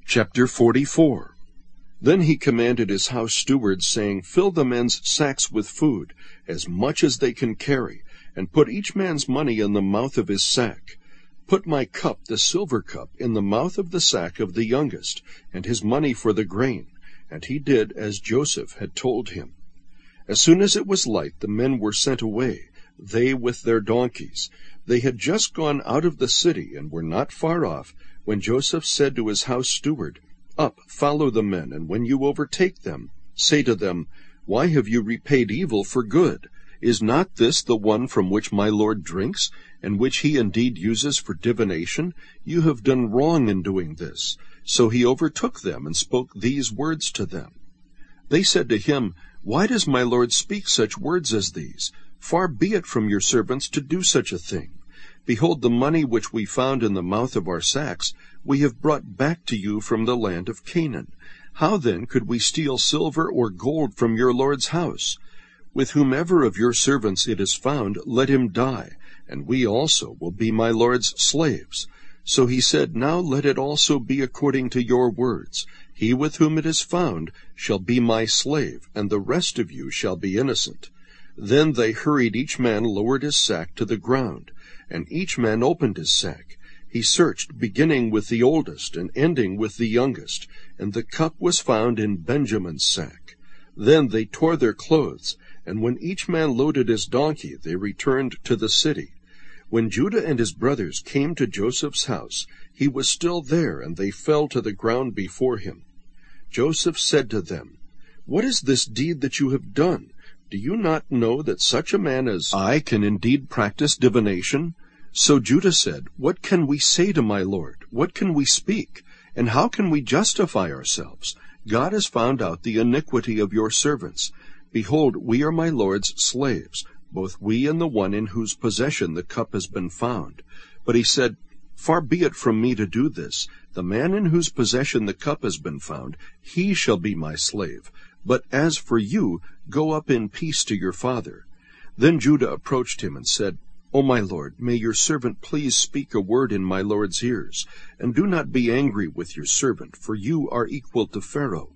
Chapter 44. Then he commanded his house stewards, saying, Fill the men's sacks with food, as much as they can carry, and put each man's money in the mouth of his sack. Put my cup, the silver cup, in the mouth of the sack of the youngest, and his money for the grain. And he did as Joseph had told him. As soon as it was light, the men were sent away, they with their donkeys. They had just gone out of the city, and were not far off, when Joseph said to his house steward, Up, follow the men, and when you overtake them, say to them, Why have you repaid evil for good? Is not this the one from which my Lord drinks, and which he indeed uses for divination? You have done wrong in doing this. So he overtook them, and spoke these words to them. They said to him, Why does my Lord speak such words as these? Far be it from your servants to do such a thing. Behold, the money which we found in the mouth of our sacks we have brought back to you from the land of Canaan. How then could we steal silver or gold from your Lord's house? With whomever of your servants it is found, let him die, and we also will be my Lord's slaves. So he said, Now let it also be according to your words. He with whom it is found shall be my slave, and the rest of you shall be innocent. Then they hurried, each man lowered his sack to the ground, and each man opened his sack. He searched, beginning with the oldest and ending with the youngest, and the cup was found in Benjamin's sack. Then they tore their clothes, and when each man loaded his donkey, they returned to the city. When Judah and his brothers came to Joseph's house, he was still there, and they fell to the ground before him. Joseph said to them, What is this deed that you have done? Do you not know that such a man as I can indeed practice divination? So Judah said, What can we say to my Lord? What can we speak? And how can we justify ourselves? God has found out the iniquity of your servants. Behold, we are my Lord's slaves, both we and the one in whose possession the cup has been found. But he said, Far be it from me to do this. The man in whose possession the cup has been found, he shall be my slave. But as for you, go up in peace to your father. Then Judah approached him and said, O my lord, may your servant please speak a word in my lord's ears, and do not be angry with your servant, for you are equal to Pharaoh.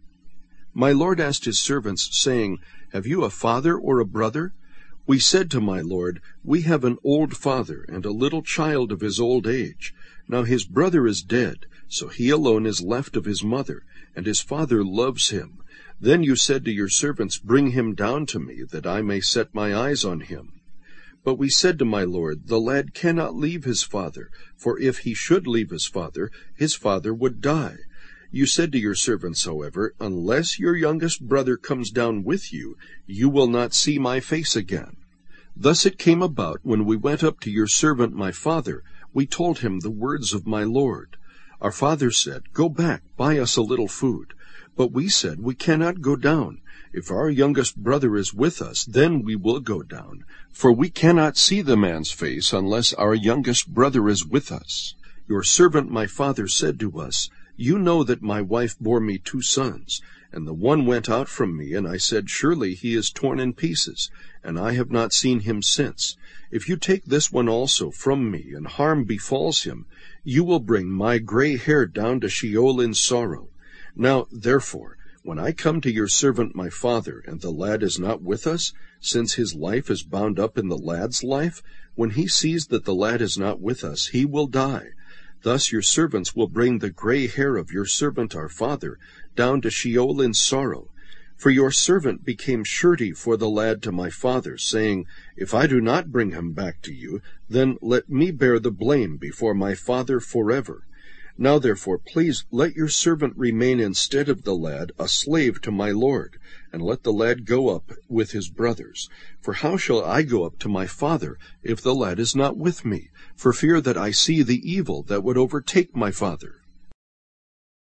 My lord asked his servants, saying, Have you a father or a brother? We said to my lord, We have an old father, and a little child of his old age. Now his brother is dead, so he alone is left of his mother, and his father loves him. Then you said to your servants, Bring him down to me, that I may set my eyes on him. But we said to my lord, The lad cannot leave his father, for if he should leave his father would die. You said to your servants, however, Unless your youngest brother comes down with you, you will not see my face again. Thus it came about, when we went up to your servant my father, we told him the words of my lord. Our father said, Go back, buy us a little food. But we said, We cannot go down. If our youngest brother is with us, then we will go down. For we cannot see the man's face unless our youngest brother is with us. Your servant my father said to us, You know that my wife bore me 2 sons, and the one went out from me, and I said, Surely he is torn in pieces, and I have not seen him since. If you take this one also from me, and harm befalls him, you will bring my gray hair down to Sheol in sorrow. Now, therefore, when I come to your servant my father, and the lad is not with us, since his life is bound up in the lad's life, when he sees that the lad is not with us, he will die. Thus your servants will bring the gray hair of your servant our father down to Sheol in sorrow. For your servant became surety for the lad to my father, saying, If I do not bring him back to you, then let me bear the blame before my father forever. Now therefore, please let your servant remain instead of the lad, a slave to my lord, and let the lad go up with his brothers. For how shall I go up to my father if the lad is not with me, for fear that I see the evil that would overtake my father?